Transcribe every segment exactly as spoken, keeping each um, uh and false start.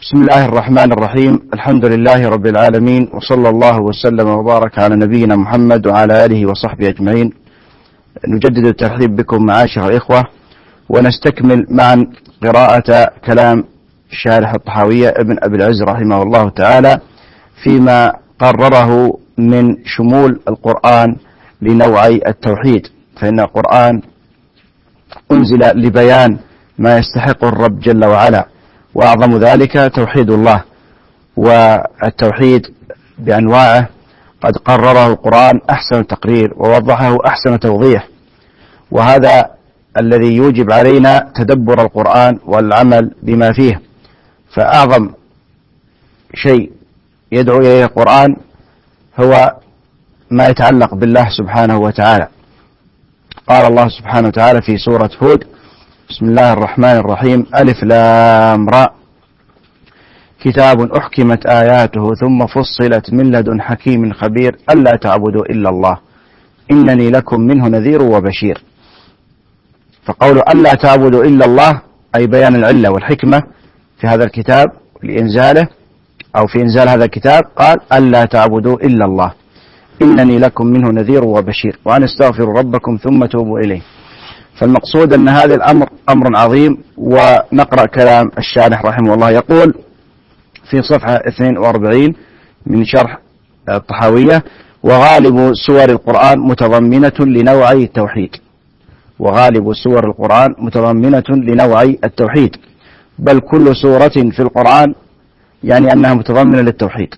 بسم الله الرحمن الرحيم. الحمد لله رب العالمين، وصلى الله وسلم وبارك على نبينا محمد وعلى آله وصحبه أجمعين. نجدد الترحيب بكم معاشر الإخوة، ونستكمل معا قراءة كلام الشارح الطحاوية ابن أبي العز رحمه الله تعالى فيما قرره من شمول القرآن لنوعي التوحيد، فإن القرآن أنزل لبيان ما يستحق الرب جل وعلا، وأعظم ذلك توحيد الله، والتوحيد بأنواعه قد قرره القرآن أحسن تقرير ووضحه أحسن توضيح، وهذا الذي يوجب علينا تدبر القرآن والعمل بما فيه. فأعظم شيء يدعو إليه القرآن هو ما يتعلق بالله سبحانه وتعالى. قال الله سبحانه وتعالى في سورة هود: بسم الله الرحمن الرحيم، ألف لام را، كتاب أحكمت آياته ثم فصلت من لدن حكيم خبير ألا تعبدوا إلا الله إنني لكم منه نذير وبشير. فقول ألا تعبدوا إلا الله أي بيان العلة والحكمة في هذا الكتاب لإنزاله أو في إنزال هذا الكتاب، قال ألا تعبدوا إلا الله إنني لكم منه نذير وبشير وأن استغفروا ربكم ثم توبوا إليه. فالمقصود أن هذا الأمر أمر عظيم. ونقرأ كلام الشارح رحمه الله، يقول في صفحة اثنين وأربعين من شرح الطحاوية: وغالب سور القرآن متضمنة لنوعي التوحيد. وغالب سور القرآن متضمنة لنوعي التوحيد، بل كل سورة في القرآن يعني أنها متضمنة للتوحيد،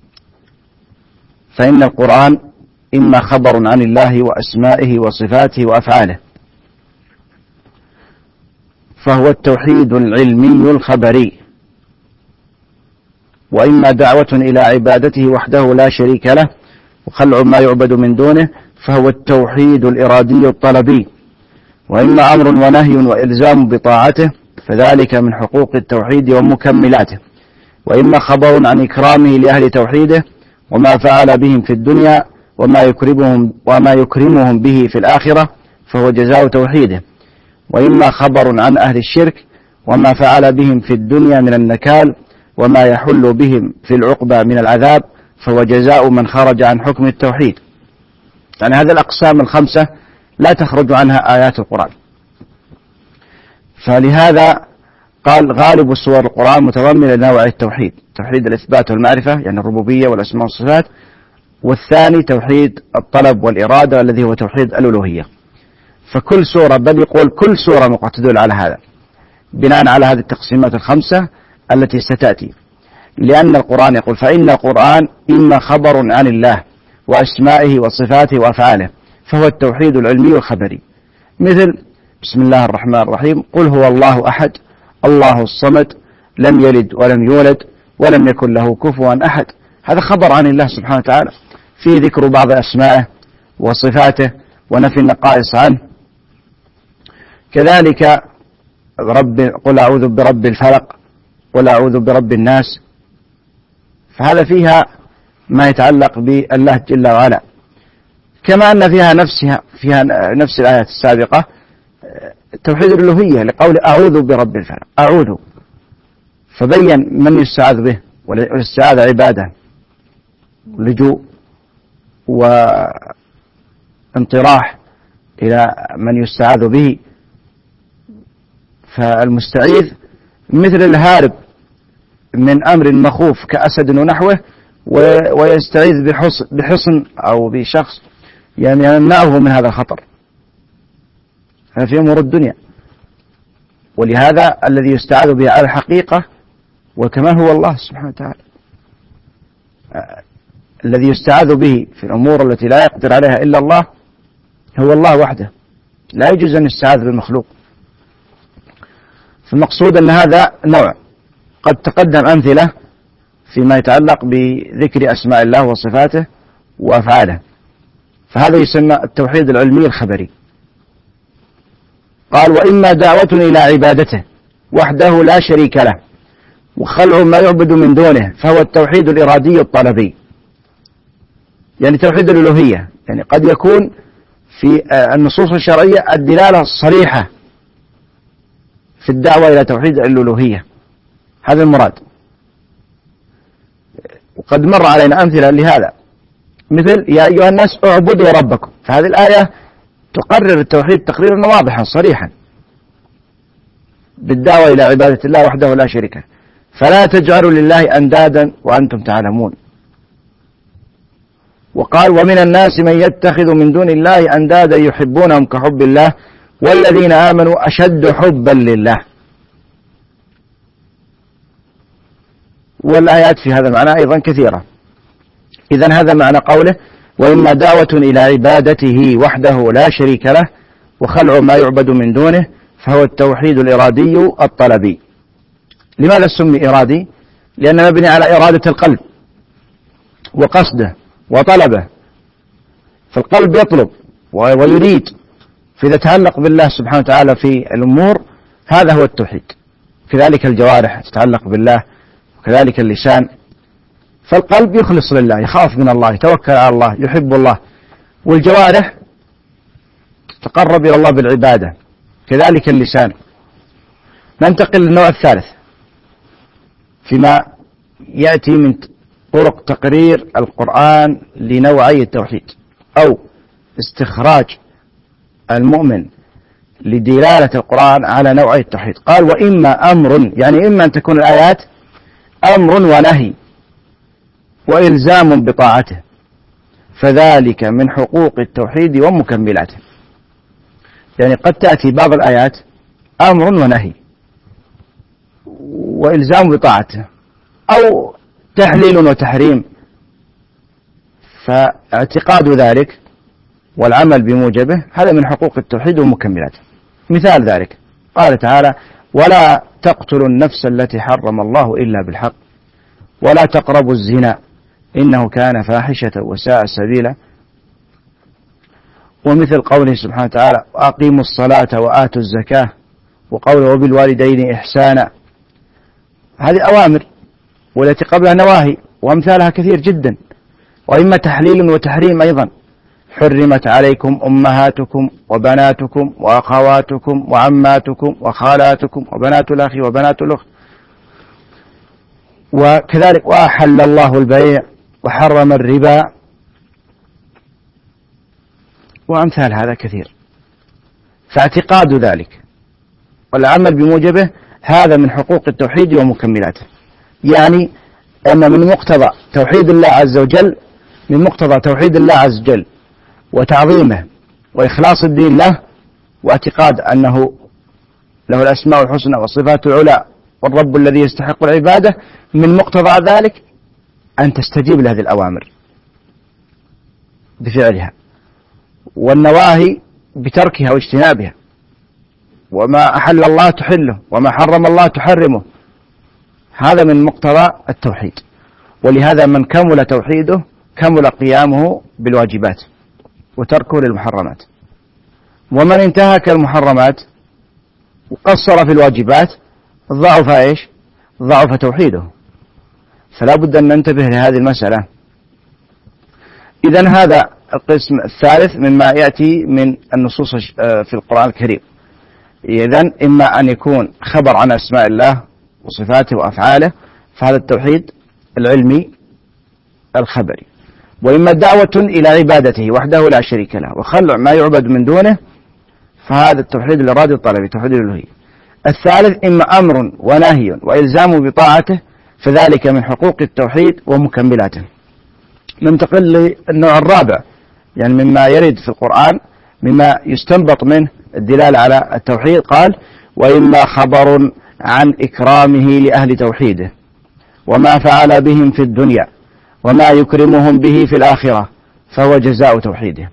فإن القرآن إما خبر عن الله وأسمائه وصفاته وأفعاله، فهو التوحيد العلمي الخبري، وإما دعوة إلى عبادته وحده لا شريك له وخلع ما يعبد من دونه، فهو التوحيد الإرادي الطلبي، وإما أمر ونهي وإلزام بطاعته، فذلك من حقوق التوحيد ومكملاته، وإما خبر عن إكرامه لأهل توحيده وما فعل بهم في الدنيا وما يكرمهم, وما يكرمهم به في الآخرة، فهو جزاء توحيده، وإما خبر عن أهل الشرك وما فعل بهم في الدنيا من النكال وما يحل بهم في العقبى من العذاب، فهو جزاء من خرج عن حكم التوحيد. يعني هذه الأقسام الخمسة لا تخرج عنها آيات القرآن. فلهذا قال غالب سور القرآن متضمنة لنوع التوحيد: توحيد الإثبات والمعرفة يعني الربوبية والأسماء والصفات، والثاني توحيد الطلب والإرادة الذي هو توحيد الألوهية. فكل سورة، بل يقول كل سورة تدل على هذا بناء على هذه التقسيمات الخمسة التي ستأتي، لأن القرآن يقول: فإن القرآن إما خبر عن الله وأسمائه وصفاته وأفعاله، فهو التوحيد العلمي الخبري، مثل بسم الله الرحمن الرحيم: قل هو الله أحد الله الصمد لم يلد ولم يولد ولم يكن له كفوا أحد. هذا خبر عن الله سبحانه وتعالى، فيه ذكر بعض أسمائه وصفاته ونفي النقائص عنه. كذلك رب قل أعوذ برب الفلق، قل أعوذ برب الناس، فهذا فيها ما يتعلق بالله جل وعلا، كما أن فيها نفسها فيها نفس الآيات السابقة توحيد الألوهية لقول أعوذ برب الفلق، أعوذ، فبين من يستعاذ به، والاستعاذة عبادة، لجوء وانطراح إلى من يستعاذ به. فالمستعيذ مثل الهارب من أمر مخوف كأسد ونحوه، ويستعيذ بحصن, بحصن أو بشخص يعني يمنعه من هذا الخطر. هذا في أمور الدنيا. ولهذا الذي يستعاذ به على الحقيقة وكمان هو الله سبحانه وتعالى. الذي يستعاذ به في الأمور التي لا يقدر عليها إلا الله هو الله وحده، لا يجوز أن يستعاذ بالمخلوق. فالمقصود أن هذا نوع قد تقدم أمثلة فيما يتعلق بذكر أسماء الله وصفاته وأفعاله، فهذا يسمى التوحيد العلمي الخبري. قال: وإما دعوة إلى عبادته وحده لا شريك له وخلع ما يعبد من دونه، فهو التوحيد الإرادي الطلبي، يعني توحيد الألوهية. يعني قد يكون في النصوص الشرعية الدلالة الصريحة في الدعوة إلى توحيد الألوهية، هذا المراد. وقد مر علينا أمثلة لهذا، مثل يا أيها الناس اعبدوا ربكم، فهذه الآية تقرر التوحيد تقريرا واضحا صريحا بالدعوة إلى عبادة الله وحده لا شريك له، فلا تجعلوا لله أندادا وأنتم تعلمون. وقال ومن الناس من يتخذ من دون الله أندادا يحبونهم كحب الله والذين آمنوا أشد حبا لله. والآيات في هذا المعنى أيضا كثيرة. إذن هذا معنى قوله وإما دعوة إلى عبادته وحده لا شريك له وخلع ما يعبد من دونه، فهو التوحيد الإرادي الطلبي. لماذا سمي إرادي؟ لأنه مبني على إرادة القلب وقصده وطلبه، فالقلب يطلب ويريد، فإذا تعلق بالله سبحانه وتعالى في الأمور هذا هو التوحيد. كذلك الجوارح تتعلق بالله، وكذلك اللسان، فالقلب يخلص لله، يخاف من الله، يتوكل على الله، يحب الله، والجوارح تتقرب إلى الله بالعبادة، كذلك اللسان. ننتقل للنوع الثالث فيما يأتي من طرق تقرير القرآن لنوعي التوحيد أو استخراج المؤمن لدلالة القرآن على نوعي التوحيد. قال وإما أمر، يعني إما أن تكون الآيات أمر ونهي وإلزام بطاعته، فذلك من حقوق التوحيد ومكملاته. يعني قد تأتي بعض الآيات أمر ونهي وإلزام بطاعته، أو تحليل وتحريم، فاعتقاد ذلك والعمل بموجبه هذا من حقوق التوحيد ومكملاته. مثال ذلك قال تعالى ولا تقتلوا النفس التي حرم الله إلا بالحق ولا تقربوا الزنا إنه كان فاحشة وساء سبيلا. ومثل قوله سبحانه وتعالى وأقيموا الصلاة وآتوا الزكاة، وقوله وبالوالدين إحسانا. هذه أوامر، والتي قبلها نواهي، وأمثالها كثير جدا. وإما تحليل وتحريم أيضا، حرمت عليكم أمهاتكم وبناتكم وأخواتكم وعماتكم وخالاتكم وبنات الأخ وبنات الأخت. وكذلك وأحل الله البيع وحرم الربا، وأمثال هذا كثير. فاعتقاد ذلك والعمل بموجبه هذا من حقوق التوحيد ومكملاته. يعني أن من مقتضى توحيد الله عز وجل، من مقتضى توحيد الله عز وجل وتعظيمه وإخلاص الدين له، واعتقاد أنه له الأسماء الحسنى والصفات العلى والرب الذي يستحق العبادة، من مقتضى ذلك أن تستجيب لهذه الأوامر بفعلها، والنواهي بتركها واجتنابها، وما أحل الله تحله وما حرم الله تحرمه. هذا من مقتضى التوحيد. ولهذا من كمل توحيده كمل قيامه بالواجبات وتركه للمحرمات. ومن انتهك المحرمات وقصر في الواجبات ضعف ايش؟ ضعف توحيده. فلا بد أن ننتبه لهذه المسألة. إذن هذا القسم الثالث مما يأتي من النصوص في القرآن الكريم. إذن إما أن يكون خبر عن أسماء الله وصفاته وأفعاله، فهذا التوحيد العلمي الخبري. وإما دعوة إلى عبادته وحده لا شريك له وخلع ما يعبد من دونه، فهذا التوحيد الإرادي الطلبي، توحيد الألوهية. الثالث إما أمر ونهي وإلزام بطاعته، فذلك من حقوق التوحيد ومكملاته. ننتقل للنوع الرابع، يعني مما يرد في القرآن مما يستنبط منه الدلالة على التوحيد. قال وإما خبر عن إكرامه لأهل توحيده وما فعل بهم في الدنيا وما يكرمهم به في الآخرة، فهو جزاء توحيده.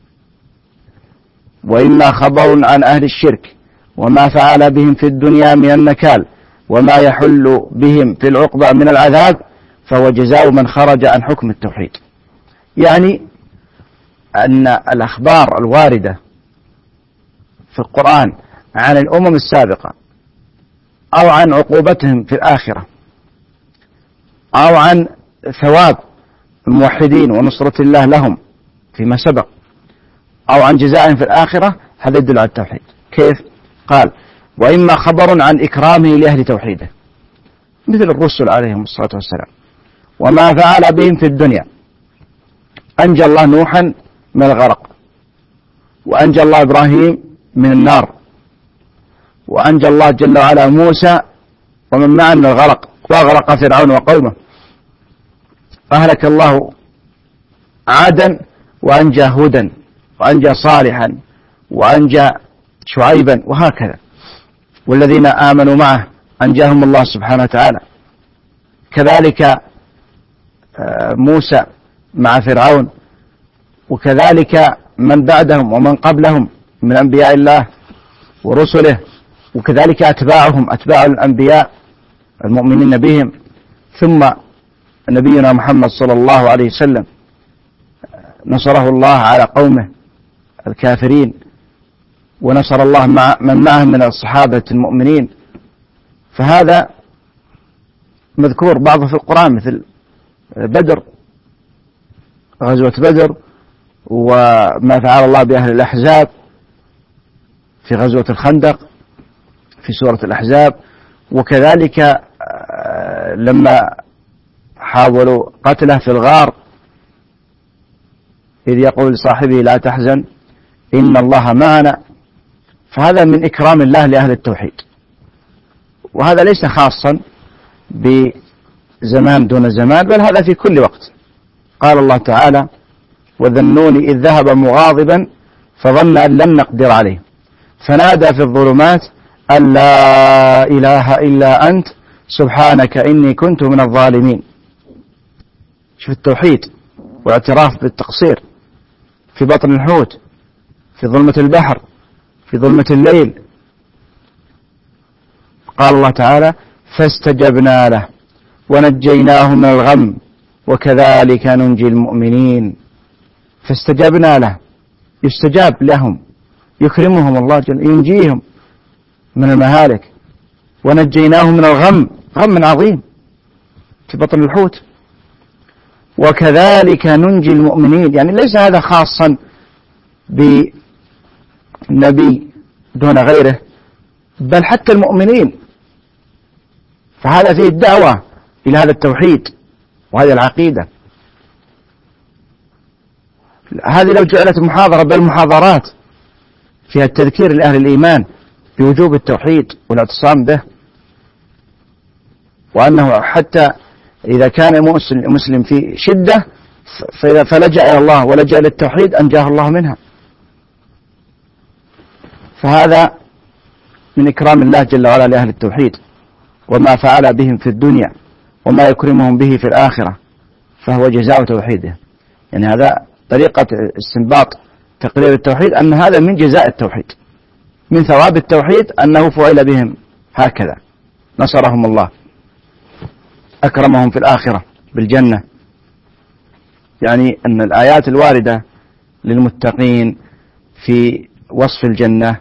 وإما خبر عن أهل الشرك وما فعل بهم في الدنيا من النكال وما يحل بهم في العقبى من العذاب، فهو جزاء من خرج عن حكم التوحيد. يعني أن الأخبار الواردة في القرآن عن الأمم السابقة أو عن عقوبتهم في الآخرة أو عن ثواب الموحدين ونصرة الله لهم فيما سبق أو عن جزائهم في الآخرة، هذا يدل على التوحيد. كيف؟ قال وإما خبر عن إكرامه لأهل توحيده مثل الرسل عليهم الصلاة والسلام، وما فعل بهم في الدنيا. أنجى الله نوحا من الغرق، وأنجى الله إبراهيم من النار، وأنجى الله جل وعلا موسى ومن معه من الغرق، وأغرق فرعون وقومه، أهلك الله عادا وأنجى هودا وأنجى صالحا وأنجى شعيبا، وهكذا. والذين آمنوا معه أنجاهم الله سبحانه وتعالى. كذلك موسى مع فرعون، وكذلك من بعدهم ومن قبلهم من أنبياء الله ورسله، وكذلك أتباعهم أتباع الأنبياء المؤمنين بهم، ثم نبينا محمد صلى الله عليه وسلم نصره الله على قومه الكافرين، ونصر الله مع من معه من الصحابة المؤمنين. فهذا مذكور بعضه في القرآن، مثل بدر، غزوة بدر، وما فعل الله بأهل الأحزاب في غزوة الخندق في سورة الأحزاب، وكذلك لما حاولوا قتله في الغار إذ يقول لصاحبه لا تحزن إن الله معنا. فهذا من إكرام الله لأهل التوحيد، وهذا ليس خاصا بزمان دون زمان، بل هذا في كل وقت. قال الله تعالى وذنون إذ ذهب مغاضبا فظن أن لن نقدر عليه فنادى في الظلمات أن لا إله إلا أنت سبحانك إني كنت من الظالمين. شوف التوحيد واعتراف بالتقصير في بطن الحوت، في ظلمة البحر، في ظلمة الليل. قال الله تعالى فاستجبنا له ونجيناه من الغم وكذلك ننجي المؤمنين. فاستجبنا له، يستجاب لهم، يكرمهم الله جل، ينجيهم من المهالك. ونجيناه من الغم، غم عظيم في بطن الحوت. وكذلك ننجي المؤمنين، يعني ليس هذا خاصا بالنبي دون غيره، بل حتى المؤمنين. فهذا فيه الدعوة إلى هذا التوحيد وهذه العقيدة. هذه لو جعلت محاضرة بل محاضرات فيها التذكير لأهل الإيمان بوجوب التوحيد والاعتصام به، وأنه حتى إذا كان مسلم في شدة فلجأ إلى الله ولجأ إلى التوحيد أنجاه الله منها. فهذا من إكرام الله جل وعلا لأهل التوحيد، وما فعل بهم في الدنيا وما يكرمهم به في الآخرة فهو جزاء توحيده. يعني هذا طريقة استنباط تقرير التوحيد، أن هذا من جزاء التوحيد، من ثواب التوحيد أنه فعل بهم هكذا، نصرهم الله، أكرمهم في الآخرة بالجنة. يعني أن الآيات الواردة للمتقين في وصف الجنة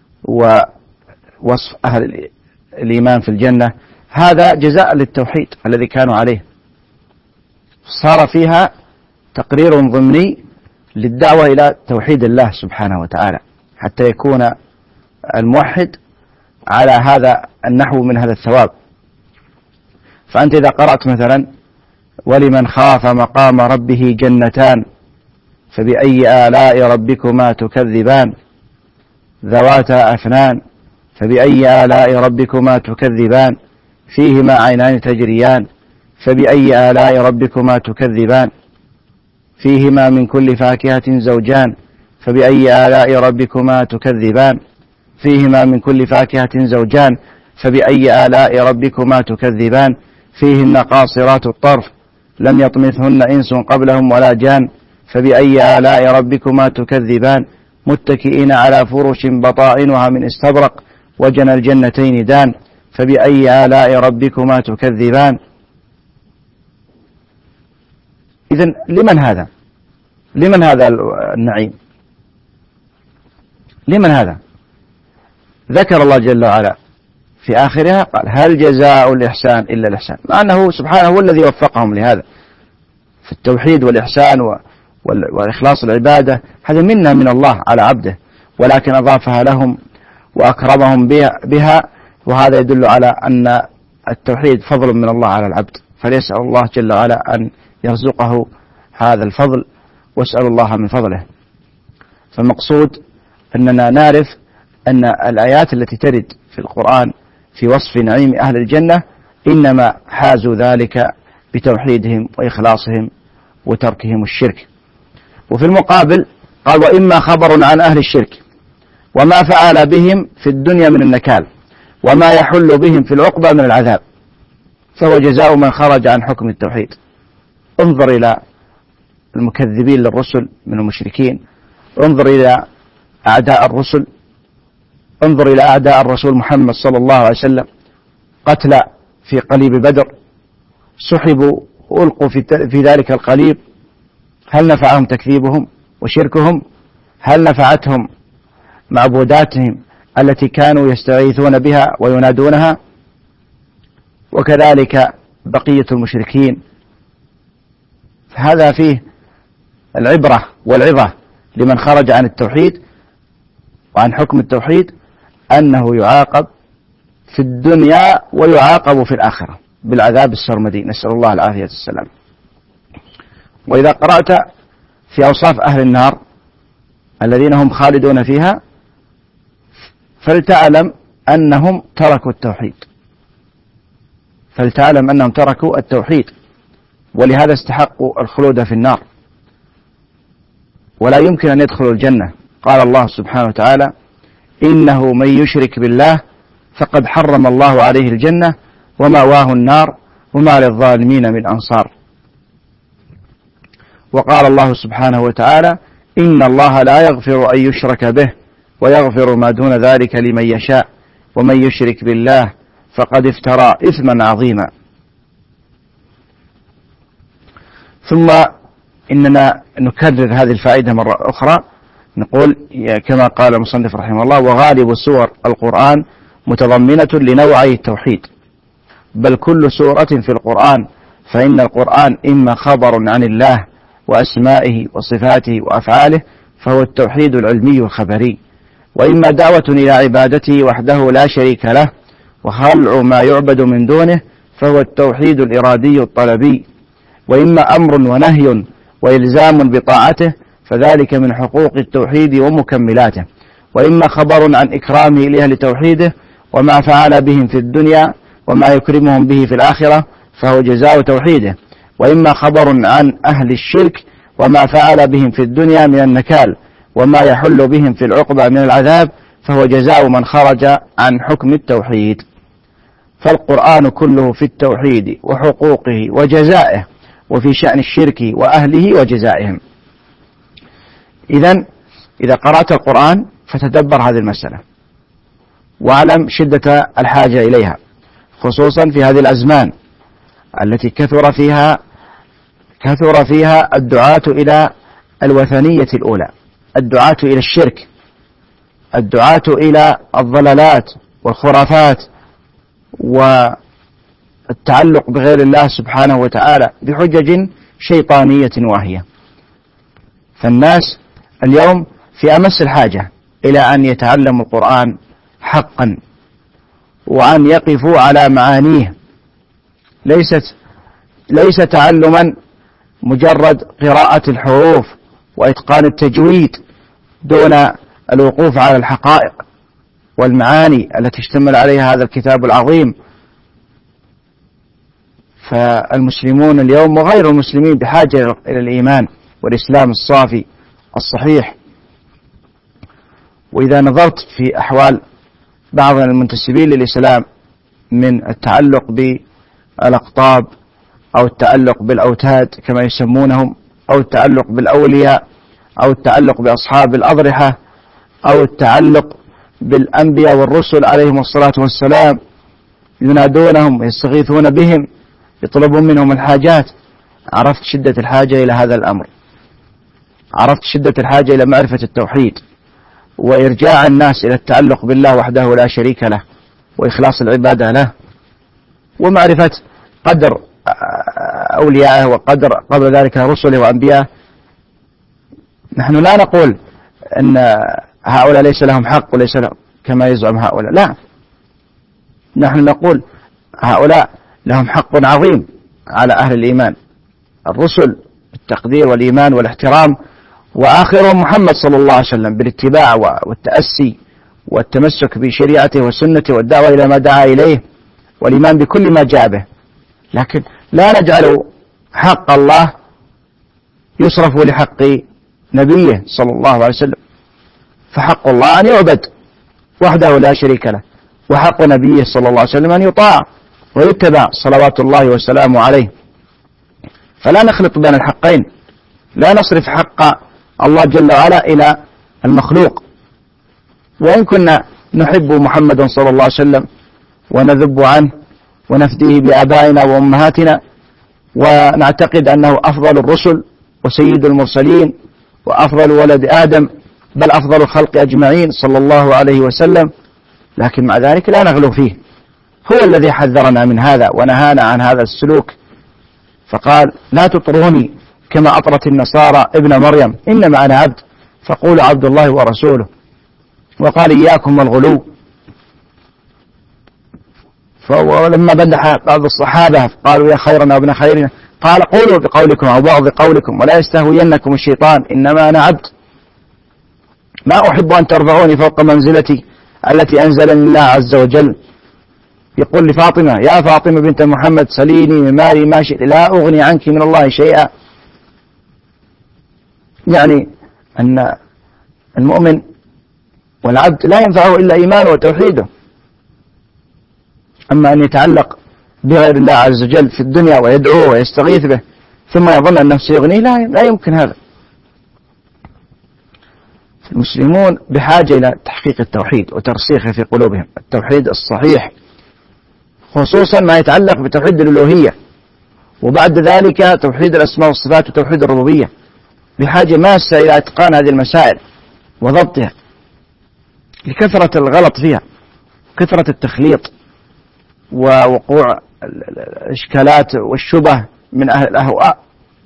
ووصف أهل الإيمان في الجنة هذا جزاء للتوحيد الذي كانوا عليه، صار فيها تقرير ضمني للدعوة إلى توحيد الله سبحانه وتعالى، حتى يكون الموحد على هذا النحو من هذا الثواب. فأنت إذا قرأت مثلا ولمن خاف مقام ربه جنتان فبأي آلاء ربكما تكذبان ذواتا أفنان فبأي آلاء ربكما تكذبان فيهما عينان تجريان فبأي آلاء ربكما تكذبان فيهما من كل فاكهة زوجان فبأي آلاء ربكما تكذبان فيهما من كل فاكهة زوجان فبأي آلاء ربكما تكذبان فيهن قاصرات الطرف لم يطمثهن إنس قبلهم ولا جان فبأي آلاء ربكما تكذبان متكئين على فرش بطائنها من استبرق وجنى الجنتين دان فبأي آلاء ربكما تكذبان. إذن لمن هذا؟ لمن هذا النعيم؟ لمن هذا؟ ذكر الله جل وعلا في آخرها قال هل جزاء الإحسان إلا الإحسان، مع أنه سبحانه هو الذي وفقهم لهذا في التوحيد والإحسان وإخلاص العبادة، هذا منا من الله على عبده، ولكن أضافها لهم وأكرمهم بها، وهذا يدل على أن التوحيد فضل من الله على العبد. فليسأل الله جل وعلا أن يرزقه هذا الفضل، واسأل الله من فضله. فالمقصود أننا نعرف أن الآيات التي ترد في القرآن في وصف نعيم أهل الجنة إنما حازوا ذلك بتوحيدهم وإخلاصهم وتركهم الشرك. وفي المقابل قال: وإما خبر عن أهل الشرك وما فعل بهم في الدنيا من النكال وما يحل بهم في العقبى من العذاب فهو جزاء من خرج عن حكم التوحيد. انظر إلى المكذبين للرسل من المشركين، انظر إلى أعداء الرسل، انظر إلى أعداء الرسول محمد صلى الله عليه وسلم، قتلى في قليب بدر، سحبوا وألقوا في ذلك القليب. هل نفعهم تكذيبهم وشركهم؟ هل نفعتهم معبوداتهم التي كانوا يستغيثون بها وينادونها؟ وكذلك بقية المشركين. هذا فيه العبرة والعظة لمن خرج عن التوحيد وعن حكم التوحيد، أنه يعاقب في الدنيا ويعاقب في الآخرة بالعذاب السرمدي، نسأل الله العافية والسلام. وإذا قرأت في أوصاف أهل النار الذين هم خالدون فيها فلتعلم أنهم تركوا التوحيد، فلتعلم أنهم تركوا التوحيد ولهذا استحقوا الخلود في النار ولا يمكن أن يدخلوا الجنة. قال الله سبحانه وتعالى: إنه من يشرك بالله فقد حرم الله عليه الجنة ومأواه النار وما للظالمين من أنصار. وقال الله سبحانه وتعالى: إن الله لا يغفر أن يشرك به ويغفر ما دون ذلك لمن يشاء ومن يشرك بالله فقد افترى إثما عظيما. ثم إننا نكرر هذه الفائدة مرة أخرى، نقول كما قال المصنف رحمه الله: وغالب سور القرآن متضمنة لنوعي التوحيد، بل كل سورة في القرآن، فإن القرآن إما خبر عن الله وأسمائه وصفاته وأفعاله فهو التوحيد العلمي الخبري، وإما دعوة إلى عبادته وحده لا شريك له وخلع ما يعبد من دونه فهو التوحيد الإرادي الطلبي، وإما أمر ونهي وإلزام بطاعته فذلك من حقوق التوحيد ومكملاته، وإما خبر عن إكرامه لأهل توحيده وما فعل بهم في الدنيا وما يكرمهم به في الآخرة فهو جزاء توحيده، وإما خبر عن أهل الشرك وما فعل بهم في الدنيا من النكال وما يحل بهم في العقبى من العذاب فهو جزاء من خرج عن حكم التوحيد. فالقرآن كله في التوحيد وحقوقه وجزائه، وفي شأن الشرك وأهله وجزائهم. إذن إذا قرأت القرآن فتدبر هذه المسألة واعلم شدة الحاجة إليها، خصوصا في هذه الأزمان التي كثر فيها كثر فيها الدعاة إلى الوثنية الأولى، الدعاة إلى الشرك، الدعاة إلى الضلالات والخرافات والتعلق بغير الله سبحانه وتعالى بحجج شيطانية واهية. فالناس اليوم في أمس الحاجة إلى أن يتعلموا القرآن حقا وأن يقفوا على معانيه، ليست ليس تعلما مجرد قراءة الحروف وإتقان التجويد دون الوقوف على الحقائق والمعاني التي اشتمل عليها هذا الكتاب العظيم. فالمسلمون اليوم وغير المسلمين بحاجة إلى الإيمان والإسلام الصافي الصحيح. وإذا نظرت في أحوال بعض المنتسبين للإسلام من التعلق بالأقطاب أو التعلق بالأوتاد كما يسمونهم أو التعلق بالأولياء أو التعلق بأصحاب الأضرحة أو التعلق بالأنبياء والرسل عليهم الصلاة والسلام، ينادونهم ويستغيثون بهم يطلبون منهم الحاجات، عرفت شدة الحاجة إلى هذا الأمر، عرفت شدة الحاجة إلى معرفة التوحيد وإرجاع الناس إلى التعلق بالله وحده لا شريك له وإخلاص العبادة له، ومعرفة قدر أوليائه وقدر قبل ذلك رسله وأنبيائه. نحن لا نقول أن هؤلاء ليس لهم حق وليس لهم كما يزعم هؤلاء، لا، نحن نقول هؤلاء لهم حق عظيم على أهل الإيمان الرسل بالتقدير والإيمان والاحترام، وآخرهم محمد صلى الله عليه وسلم بالاتباع والتأسي والتمسك بشريعته وسنته والدعوة إلى ما دعا إليه والإيمان بكل ما جاء به. لكن لا نجعل حق الله يصرف لحق نبيه صلى الله عليه وسلم، فحق الله أن يعبد وحده لا شريك له، وحق نبيه صلى الله عليه وسلم أن يطاع ويتبع صلوات الله وسلامه عليه. فلا نخلط بين الحقين، لا نصرف حق الله جل وعلا إلى المخلوق. وإن كنا نحب محمدا صلى الله عليه وسلم ونذب عنه ونفديه بآبائنا وأمهاتنا ونعتقد أنه أفضل الرسل وسيد المرسلين وأفضل ولد آدم بل أفضل الخلق أجمعين صلى الله عليه وسلم، لكن مع ذلك لا نغلو فيه. هو الذي حذرنا من هذا ونهانا عن هذا السلوك، فقال لا تطروني كما أطرت النصارى ابن مريم، إنما أنا عبد فقولوا عبد الله ورسوله. وقال إياكم والغلو. ولما بدح بعض الصحابة قالوا يا خيرنا وابن خيرنا قال قولوا بقولكم أو بعض قولكم ولا يستهوينكم الشيطان إنما أنا عبد، ما أحب أن ترفعوني فوق منزلتي التي أنزلني الله عز وجل. يقول لفاطمة يا فاطمة بنت محمد سليني من مالي ما شئت لا أغني عنك من الله شيئا، يعني أن المؤمن والعبد لا ينفعه إلا إيمانه وتوحيده. أما أن يتعلق بغير الله عز وجل في الدنيا ويدعوه ويستغيث به ثم يظن أن نفسه يغنيه، لا, لا يمكن هذا. المسلمون بحاجة إلى تحقيق التوحيد وترسيخه في قلوبهم، التوحيد الصحيح، خصوصا ما يتعلق بتوحيد الألوهية، وبعد ذلك توحيد الأسماء والصفات وتوحيد الربوبية، بحاجة ماسة إلى إتقان هذه المسائل وضبطها لكثرة الغلط فيها، كثرة التخليط ووقوع الإشكالات والشبه من أهل الأهواء.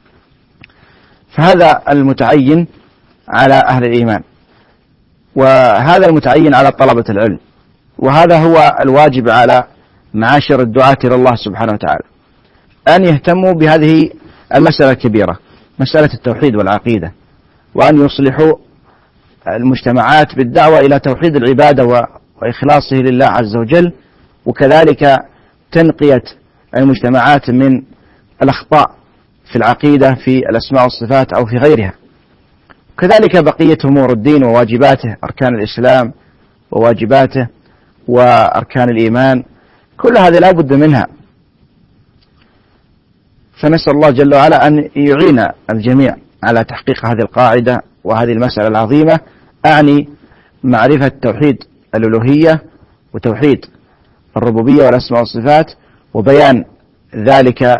فهذا المتعين على أهل الإيمان، وهذا المتعين على طلبة العلم، وهذا هو الواجب على معاشر الدعاة إلى الله سبحانه وتعالى، أن يهتموا بهذه المسألة الكبيرة، مسألة التوحيد والعقيدة، وأن يصلحوا المجتمعات بالدعوة إلى توحيد العبادة وإخلاصه لله عز وجل، وكذلك تنقية المجتمعات من الأخطاء في العقيدة في الأسماء والصفات أو في غيرها. كذلك بقية أمور الدين وواجباته، أركان الإسلام وواجباته وأركان الإيمان، كل هذه لا بد منها. فنسأل الله جل وعلا أن يعين الجميع على تحقيق هذه القاعدة وهذه المسألة العظيمة، أعني معرفة توحيد الألوهية وتوحيد الربوبية والأسماء والصفات، وبيان ذلك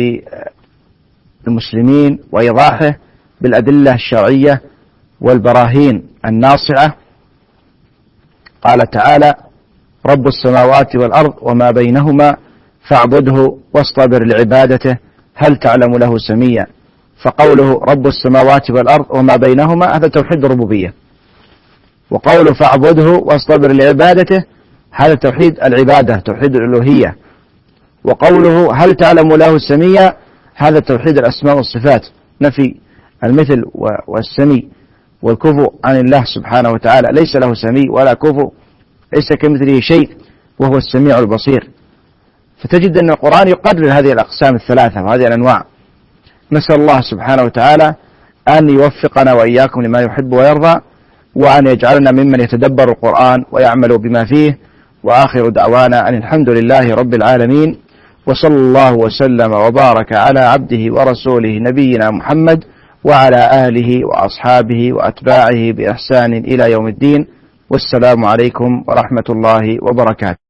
للمسلمين وإيضاحه بالأدلة الشرعية والبراهين الناصعة. قال تعالى رب السماوات والأرض وما بينهما فاعبده واصطبر لعبادته هل تعلم له سميا. فقوله رب السماوات والأرض وما بينهما هذا توحيد الربوبية، وقوله فاعبده واصطبر لعبادته هذا توحيد العبادة، توحيد الألوهية. وقوله هل تعلم له سميا هذا توحيد الأسماء والصفات، نفي المثل والسمي والكفو عن الله سبحانه وتعالى، ليس له سمي ولا كفو، ليس كمثله شيء وهو السميع البصير. فتجد أن القرآن يقرر هذه الأقسام الثلاثة وهذه الأنواع. نسأل الله سبحانه وتعالى أن يوفقنا وإياكم لما يحب ويرضى، وأن يجعلنا ممن يتدبر القرآن ويعمل بما فيه. وآخر دعوانا أن الحمد لله رب العالمين، وصلى الله وسلم وبارك على عبده ورسوله نبينا محمد وعلى آله وأصحابه وأتباعه بإحسان إلى يوم الدين. والسلام عليكم ورحمة الله وبركاته.